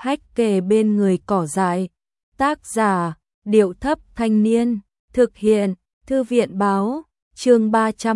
Hách kề bên người cỏ dại. Tác giả, Điệu Thấp Thanh Niên. Thực hiện, Thư viện Báo. Chương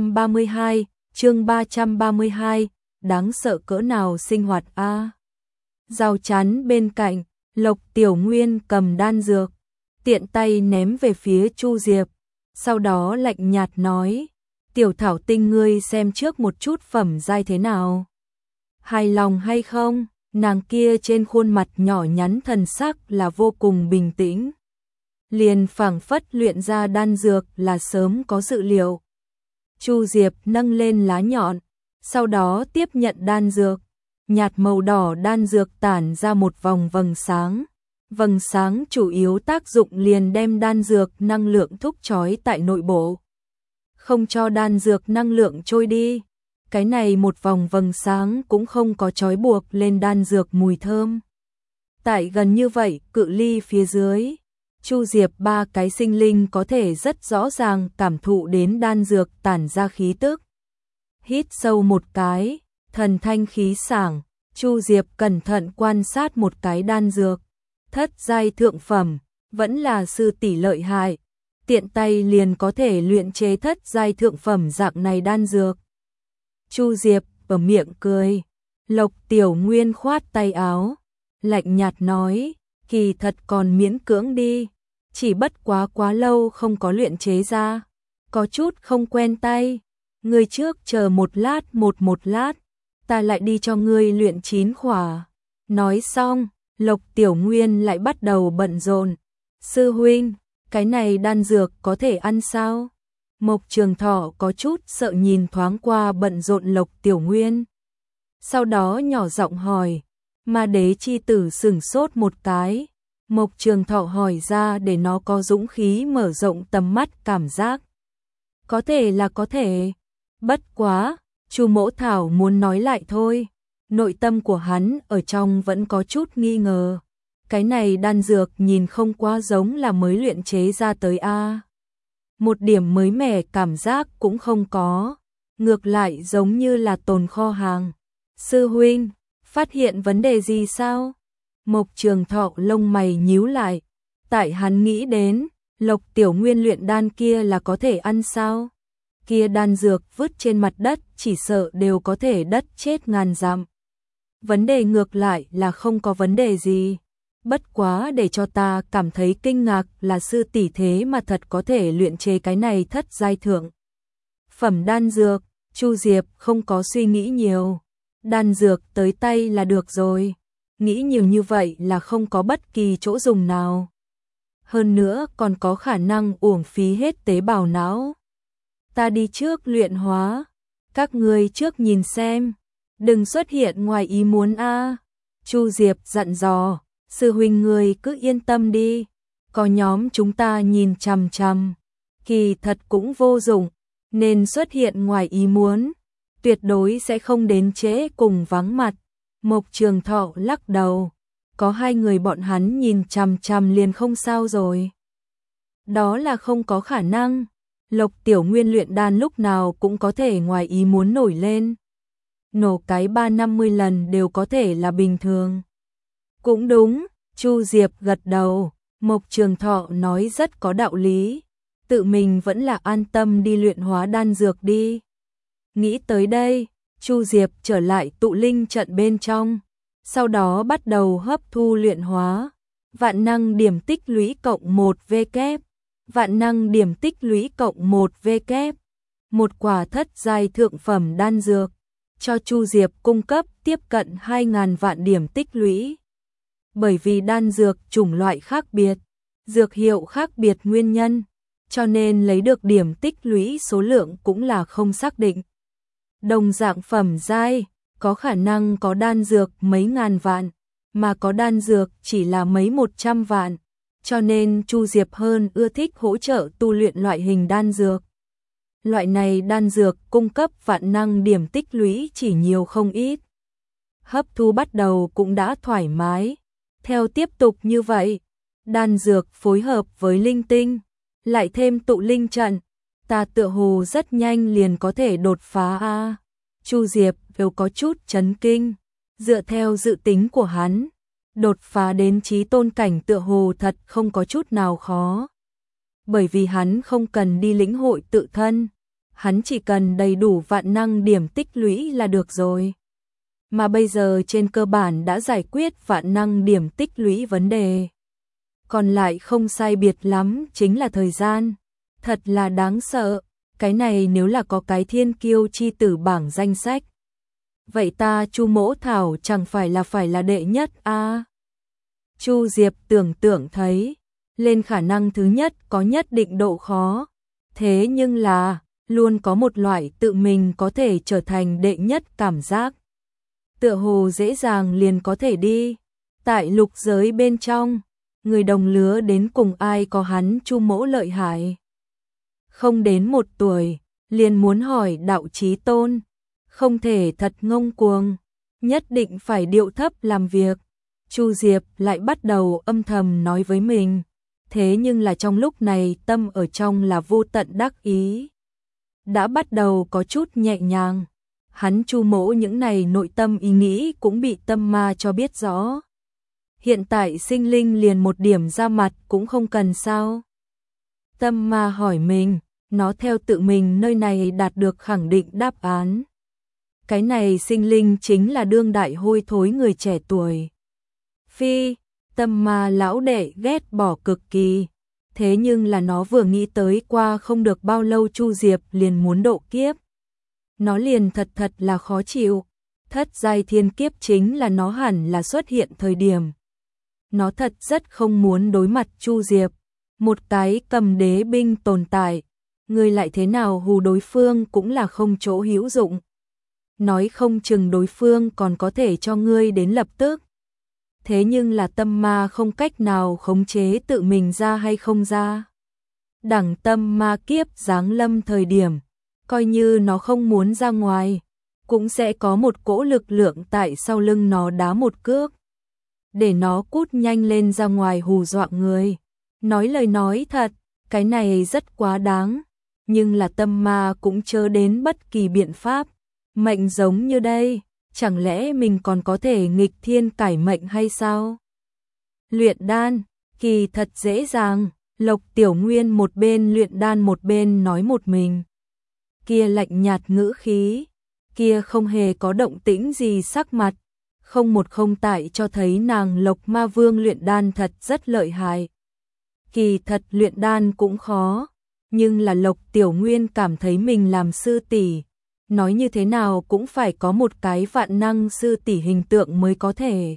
332, đáng sợ cỡ nào sinh hoạt a. Rào chắn bên cạnh, Lộc Tiểu Nguyên cầm đan dược, tiện tay ném về phía Chu Diệp, sau đó lạnh nhạt nói, Tiểu Thảo Tinh ngươi xem trước một chút phẩm giai thế nào. Hài lòng hay không? Nàng kia trên khuôn mặt nhỏ nhắn thần sắc là vô cùng bình tĩnh. Liền phảng phất luyện ra đan dược là sớm có dự liệu. Chu Diệp nâng lên lá nhọn, sau đó tiếp nhận đan dược. Nhạt màu đỏ đan dược tản ra một vòng vầng sáng. Vầng sáng chủ yếu tác dụng liền đem đan dược năng lượng thúc chói tại nội bộ. Không cho đan dược năng lượng trôi đi. Cái này một vòng vầng sáng cũng không có trói buộc lên đan dược mùi thơm. Tại gần như vậy, cự ly phía dưới, Chu Diệp ba cái sinh linh có thể rất rõ ràng cảm thụ đến đan dược tản ra khí tức. Hít sâu một cái, thần thanh khí sảng, Chu Diệp cẩn thận quan sát một cái đan dược. Thất giai thượng phẩm, vẫn là sư tỷ lợi hại, tiện tay liền có thể luyện chế thất giai thượng phẩm dạng này đan dược. Chu Diệp ở miệng cười, Lộc Tiểu Nguyên khoát tay áo, lạnh nhạt nói, kỳ thật còn miễn cưỡng đi, chỉ bất quá lâu không có luyện chế ra, có chút không quen tay, ngươi trước chờ một lát, ta lại đi cho ngươi luyện 9 khỏa. Nói xong, Lộc Tiểu Nguyên lại bắt đầu bận rộn, sư huynh, cái này đan dược có thể ăn sao? Mộc Trường Thọ có chút sợ nhìn thoáng qua bận rộn Lộc Tiểu Nguyên. Sau đó nhỏ giọng hỏi, Ma Đế chi tử sửng sốt một cái. Mộc Trường Thọ hỏi ra để nó có dũng khí mở rộng tầm mắt cảm giác. Có thể là có thể. Bất quá, Chu Mỗ Thảo muốn nói lại thôi. Nội tâm của hắn ở trong vẫn có chút nghi ngờ. Cái này đan dược nhìn không quá giống là mới luyện chế ra tới a. Một điểm mới mẻ cảm giác cũng không có, ngược lại giống như là tồn kho hàng. Sư huynh, phát hiện vấn đề gì sao? Mộc Trường Thọ lông mày nhíu lại, tại hắn nghĩ đến, Lộc Tiểu Nguyên luyện đan kia là có thể ăn sao? Kia đan dược vứt trên mặt đất chỉ sợ đều có thể đất chết ngàn dặm. Vấn đề ngược lại là không có vấn đề gì. Bất quá để cho ta cảm thấy kinh ngạc là sư tỷ thế mà thật có thể luyện chế cái này thất giai thượng phẩm đan dược. Chu Diệp không có suy nghĩ nhiều, đan dược tới tay là được rồi, nghĩ nhiều như vậy là không có bất kỳ chỗ dùng nào. Hơn nữa còn có khả năng uổng phí hết tế bào não. Ta đi trước luyện hóa, các ngươi trước nhìn xem, đừng xuất hiện ngoài ý muốn a. Chu Diệp dặn dò. Sư huynh ngươi cứ yên tâm đi, có nhóm chúng ta nhìn chằm chằm, kỳ thật cũng vô dụng, nên xuất hiện ngoài ý muốn, tuyệt đối sẽ không đến trễ cùng vắng mặt. Mộc Trường Thọ lắc đầu, có 2 người bọn hắn nhìn chằm chằm liền không sao rồi. Đó là không có khả năng, Lộc Tiểu Nguyên luyện đan lúc nào cũng có thể ngoài ý muốn nổi lên. Nổ cái 3-50 lần đều có thể là bình thường. Cũng đúng, Chu Diệp gật đầu, Mộc Trường Thọ nói rất có đạo lý, tự mình vẫn là an tâm đi luyện hóa đan dược đi. Nghĩ tới đây, Chu Diệp trở lại tụ linh trận bên trong, sau đó bắt đầu hấp thu luyện hóa, vạn năng điểm tích lũy cộng 1 VK, vạn năng điểm tích lũy cộng 1 VK, một quả thất giai thượng phẩm đan dược, cho Chu Diệp cung cấp tiếp cận 2.000 vạn điểm tích lũy. Bởi vì đan dược chủng loại khác biệt, dược hiệu khác biệt nguyên nhân, cho nên lấy được điểm tích lũy số lượng cũng là không xác định. Đồng dạng phẩm giai, có khả năng có đan dược mấy ngàn vạn, mà có đan dược chỉ là mấy 100 vạn, cho nên Chu Diệp hơn ưa thích hỗ trợ tu luyện loại hình đan dược. Loại này đan dược cung cấp vạn năng điểm tích lũy chỉ nhiều không ít. Hấp thu bắt đầu cũng đã thoải mái. Theo tiếp tục như vậy, đan dược phối hợp với linh tinh, lại thêm tụ linh trận, ta tựa hồ rất nhanh liền có thể đột phá a. Chu Diệp đều có chút chấn kinh, dựa theo dự tính của hắn, Đột phá đến chí tôn cảnh tựa hồ thật không có chút nào khó. Bởi vì hắn không cần đi lĩnh hội tự thân, hắn chỉ cần đầy đủ vạn năng điểm tích lũy là được rồi. Mà bây giờ trên cơ bản đã giải quyết vạn năng điểm tích lũy vấn đề. Còn lại không sai biệt lắm chính là thời gian. Thật là đáng sợ, cái này nếu là có cái thiên kiêu chi tử bảng danh sách. Vậy ta Chu Mỗ Thảo chẳng phải là đệ nhất a? Chu Diệp tưởng tượng thấy, lên khả năng thứ nhất có nhất định độ khó. Thế nhưng là, luôn có một loại tự mình có thể trở thành đệ nhất cảm giác. Tựa hồ dễ dàng liền có thể đi. Tại lục giới bên trong, người đồng lứa đến cùng ai có hắn Chu Mỗ lợi hại. Không đến 1 tuổi, liền muốn hỏi đạo chí tôn. Không thể thật ngông cuồng, nhất định phải điệu thấp làm việc. Chu Diệp lại bắt đầu âm thầm nói với mình. Thế nhưng là trong lúc này tâm ở trong là vô tận đắc ý. Đã bắt đầu có chút nhẹ nhàng. Hắn Chu Mỗ những này nội tâm ý nghĩ cũng bị tâm ma cho biết rõ. Hiện tại sinh linh liền một điểm ra mặt cũng không cần sao. Tâm ma hỏi mình, nó theo tự mình nơi này đạt được khẳng định đáp án. Cái này sinh linh chính là đương đại hôi thối người trẻ tuổi. Phi, tâm ma lão đệ ghét bỏ cực kỳ. Thế nhưng là nó vừa nghĩ tới qua không được bao lâu Chu Diệp liền muốn độ kiếp. Nó liền thật là khó chịu. Thất giai thiên kiếp chính là nó hẳn là xuất hiện thời điểm. Nó thật rất không muốn đối mặt Chu Diệp. Một cái cầm đế binh tồn tại. Người lại thế nào hù đối phương cũng là không chỗ hữu dụng. Nói không chừng đối phương còn có thể cho ngươi đến lập tức. Thế nhưng là tâm ma không cách nào khống chế tự mình ra hay không ra. Đẳng tâm ma kiếp giáng lâm thời điểm, coi như nó không muốn ra ngoài, cũng sẽ có một cỗ lực lượng tại sau lưng nó đá một cước. Để nó cút nhanh lên ra ngoài hù dọa người. Nói lời nói thật, cái này rất quá đáng. Nhưng là tâm ma cũng chớ đến bất kỳ biện pháp. Mệnh giống như đây, chẳng lẽ mình còn có thể nghịch thiên cải mệnh hay sao? Luyện đan, kỳ thật dễ dàng. Lộc Tiểu Nguyên một bên luyện đan một bên nói một mình. Kia lạnh nhạt ngữ khí, kia không hề có động tĩnh gì sắc mặt. Không một không tại cho thấy nàng Lộc Ma Vương luyện đan thật rất lợi hại. Kỳ thật luyện đan cũng khó, nhưng là Lộc Tiểu Nguyên cảm thấy mình làm sư tỷ, nói như thế nào cũng phải có một cái vạn năng sư tỷ hình tượng mới có thể.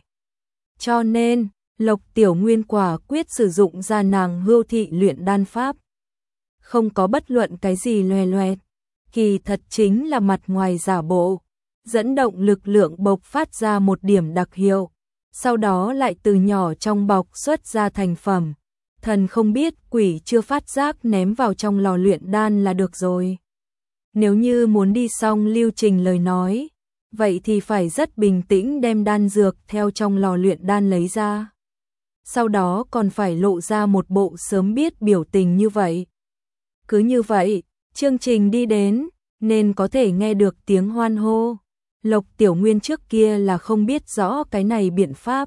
Cho nên, Lộc Tiểu Nguyên quả quyết sử dụng ra nàng hưu thị luyện đan pháp. Không có bất luận cái gì loè loẹt, kỳ thật chính là mặt ngoài giả bộ, dẫn động lực lượng bộc phát ra một điểm đặc hiệu, sau đó lại từ nhỏ trong bọc xuất ra thành phẩm. Thần không biết quỷ chưa phát giác ném vào trong lò luyện đan là được rồi. Nếu như muốn đi xong lưu trình lời nói, vậy thì phải rất bình tĩnh đem đan dược theo trong lò luyện đan lấy ra. Sau đó còn phải lộ ra một bộ sớm biết biểu tình như vậy. Cứ như vậy, chương trình đi đến, nên có thể nghe được tiếng hoan hô. Lộc Tiểu Nguyên trước kia là không biết rõ cái này biện pháp.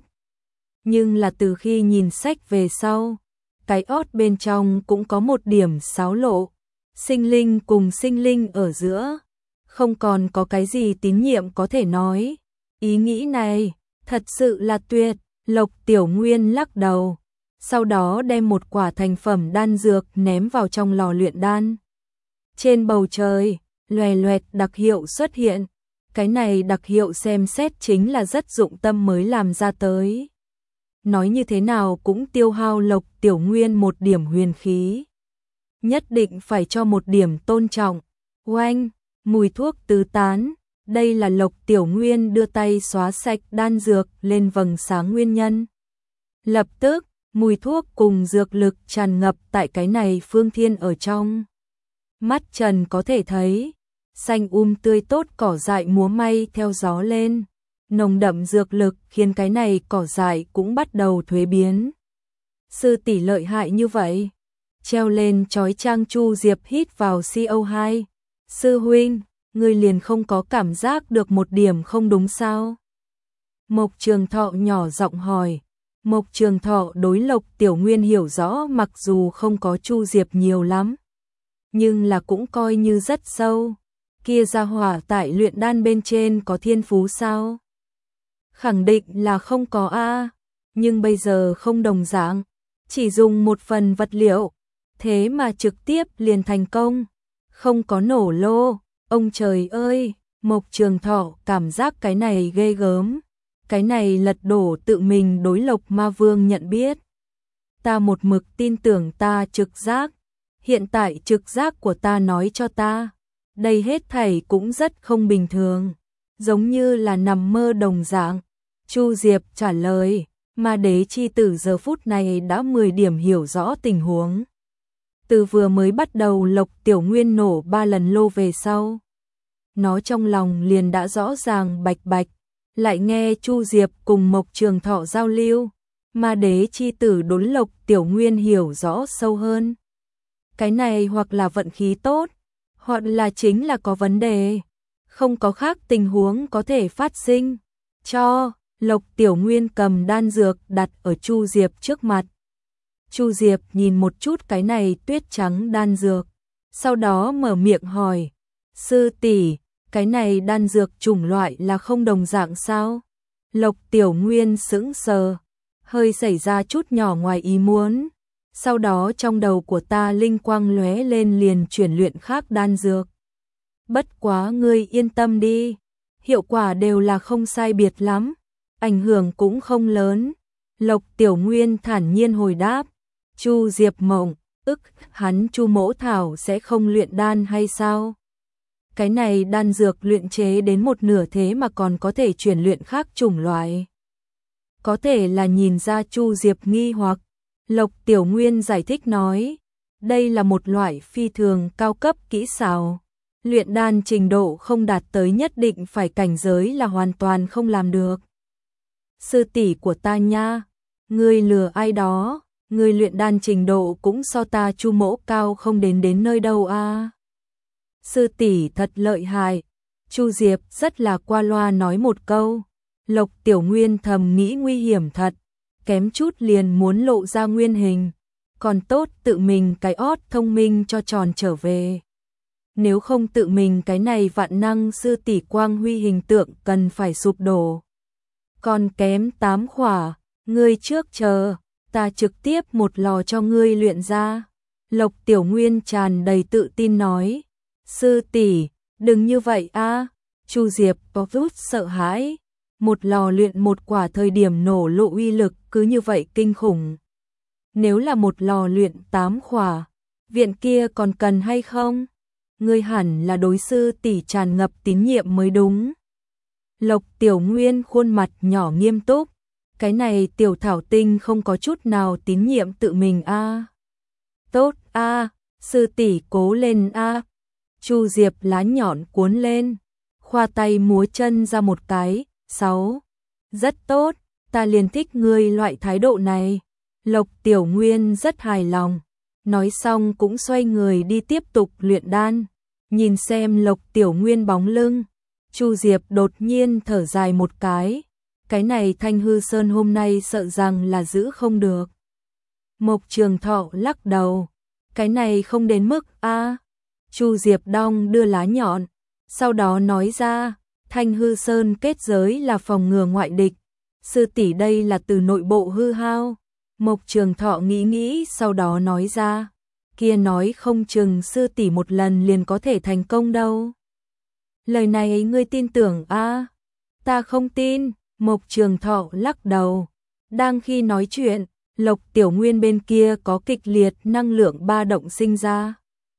Nhưng là từ khi nhìn sách về sau, cái ót bên trong cũng có một điểm xáo lộ. Sinh linh cùng sinh linh ở giữa, không còn có cái gì tín nhiệm có thể nói. Ý nghĩ này, thật sự là tuyệt. Lộc Tiểu Nguyên lắc đầu, sau đó đem một quả thành phẩm đan dược ném vào trong lò luyện đan. Trên bầu trời, loè loẹt đặc hiệu xuất hiện. Cái này đặc hiệu xem xét chính là rất dụng tâm mới làm ra tới. Nói như thế nào cũng tiêu hao Lộc Tiểu Nguyên một điểm huyền khí. Nhất định phải cho một điểm tôn trọng. Oanh, mùi thuốc tứ tán. Đây là Lộc Tiểu Nguyên đưa tay xóa sạch đan dược lên vầng sáng nguyên nhân. Lập tức, mùi thuốc cùng dược lực tràn ngập tại cái này phương thiên ở trong. Mắt Trần có thể thấy, xanh tươi tốt cỏ dại múa may theo gió lên. Nồng đậm dược lực khiến cái này cỏ dại cũng bắt đầu thuế biến. Sư tỷ lợi hại như vậy. Treo lên chói chang Chu Diệp hít vào CO2. Sư huynh, ngươi liền không có cảm giác được một điểm không đúng sao? Mộc Trường Thọ nhỏ giọng hỏi. Mộc Trường Thọ đối Lộc Tiểu Nguyên hiểu rõ, mặc dù không có Chu Diệp nhiều lắm, nhưng là cũng coi như rất sâu. Kia gia hỏa tại luyện đan bên trên có thiên phú sao? Khẳng định là không có a, nhưng bây giờ không đồng dạng, chỉ dùng một phần vật liệu, thế mà trực tiếp liền thành công, không có nổ lô. Ông trời ơi, Mộc Trường Thọ cảm giác cái này ghê gớm, cái này lật đổ tự mình đối Lộc Ma Vương nhận biết. Ta một mực tin tưởng ta trực giác, hiện tại trực giác của ta nói cho ta, đây hết thảy cũng rất không bình thường, giống như là nằm mơ đồng dạng. Chu Diệp trả lời, Ma Đế chi tử giờ phút này đã 10 điểm hiểu rõ tình huống. Từ vừa mới bắt đầu Lộc Tiểu Nguyên nổ 3 lần lô về sau, nó trong lòng liền đã rõ ràng bạch bạch, lại nghe Chu Diệp cùng Mộc Trường Thọ giao lưu, Ma Đế chi tử đối Lộc Tiểu Nguyên hiểu rõ sâu hơn. Cái này hoặc là vận khí tốt, hoặc là chính là có vấn đề, không có khác tình huống có thể phát sinh. Cho Lộc Tiểu Nguyên cầm đan dược đặt ở Chu Diệp trước mặt. Chu Diệp nhìn một chút cái này tuyết trắng đan dược, sau đó mở miệng hỏi, sư tỷ, cái này đan dược chủng loại là không đồng dạng sao? Lộc Tiểu Nguyên sững sờ, hơi xảy ra chút nhỏ ngoài ý muốn, sau đó trong đầu của ta linh quang lóe lên, liền chuyển luyện khác đan dược. Bất quá ngươi yên tâm đi, hiệu quả đều là không sai biệt lắm, ảnh hưởng cũng không lớn. Lộc Tiểu Nguyên thản nhiên hồi đáp. Chu Diệp mộng, hắn Chu Mỗ Thảo sẽ không luyện đan hay sao? Cái này đan dược luyện chế đến một nửa thế mà còn có thể chuyển luyện khác chủng loại. Có thể là nhìn ra Chu Diệp nghi hoặc, Lộc Tiểu Nguyên giải thích nói, đây là một loại phi thường cao cấp kỹ xảo, luyện đan trình độ không đạt tới nhất định phải cảnh giới là hoàn toàn không làm được. Sư tỷ của ta nha, ngươi lừa ai đó, ngươi luyện đan trình độ cũng so ta Chu Mỗ cao không đến nơi đâu a. Sư tỷ thật lợi hại. Chu Diệp rất là qua loa nói một câu. Lộc Tiểu Nguyên thầm nghĩ nguy hiểm thật, kém chút liền muốn lộ ra nguyên hình, còn tốt tự mình cái ót thông minh cho tròn trở về. Nếu không tự mình cái này vạn năng sư tỷ quang huy hình tượng cần phải sụp đổ. Còn kém 8 khỏa, ngươi trước chờ, ta trực tiếp một lò cho ngươi luyện ra. Lộc Tiểu Nguyên tràn đầy tự tin nói, sư tỷ, đừng như vậy a. Chu Diệp có chút sợ hãi, một lò luyện một quả thời điểm nổ lộ uy lực cứ như vậy kinh khủng. Nếu là một lò luyện 8 khỏa, viện kia còn cần hay không? Ngươi hẳn là đối sư tỷ tràn ngập tín nhiệm mới đúng. Lộc Tiểu Nguyên khuôn mặt nhỏ nghiêm túc, cái này tiểu thảo tinh không có chút nào tín nhiệm tự mình a. Tốt a, sư tỷ cố lên a. Chu Diệp lá nhọn cuốn lên, khoa tay múa chân ra một cái, 6. Rất tốt, ta liền thích ngươi loại thái độ này. Lộc Tiểu Nguyên rất hài lòng, nói xong cũng xoay người đi tiếp tục luyện đan. Nhìn xem Lộc Tiểu Nguyên bóng lưng, Chu Diệp đột nhiên thở dài một cái này Thanh Hư Sơn hôm nay sợ rằng là giữ không được. Mộc Trường Thọ lắc đầu, cái này không đến mức a. Chu Diệp đong đưa lá nhọn, sau đó nói ra, Thanh Hư Sơn kết giới là phòng ngừa ngoại địch, sư tỷ đây là từ nội bộ hư hao. Mộc Trường Thọ nghĩ nghĩ sau đó nói ra, kia nói không chừng sư tỷ một lần liền có thể thành công đâu. Lời này ngươi tin tưởng a? Ta không tin. Mộc Trường Thọ lắc đầu. Đang khi nói chuyện, Lộc Tiểu Nguyên bên kia có kịch liệt năng lượng ba động sinh ra.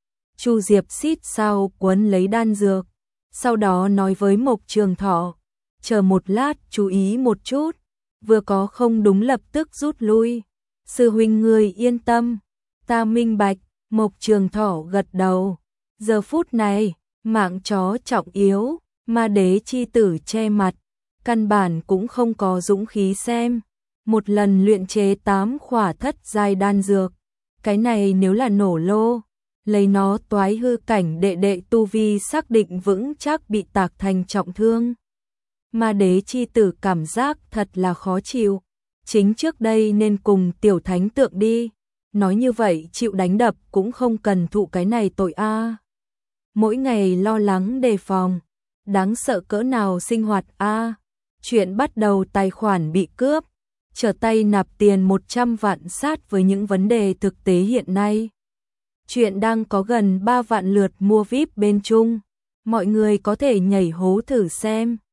Chu Diệp xít sao quấn lấy đan dược, sau đó nói với Mộc Trường Thọ, chờ một lát chú ý một chút, vừa có không đúng lập tức rút lui. Sư huynh ngươi yên tâm, ta minh bạch. Mộc Trường Thọ gật đầu. Giờ phút này, mạng chó trọng yếu, Ma Đế chi tử che mặt, căn bản cũng không có dũng khí xem. Một lần luyện chế 8 khỏa thất giai đan dược, cái này nếu là nổ lô, lấy nó toái hư cảnh đệ đệ tu vi xác định vững chắc bị tạc thành trọng thương. Ma đế chi tử cảm giác thật là khó chịu. Chính trước đây nên cùng tiểu thánh tượng đi. Nói như vậy chịu đánh đập cũng không cần thụ cái này tội a. Mỗi ngày lo lắng đề phòng. Đáng sợ cỡ nào sinh hoạt a. Chuyện bắt đầu tài khoản bị cướp. Trở tay nạp tiền 100 vạn sát với những vấn đề thực tế hiện nay. Chuyện đang có gần 3 vạn lượt mua VIP bên Trung. Mọi người có thể nhảy hố thử xem.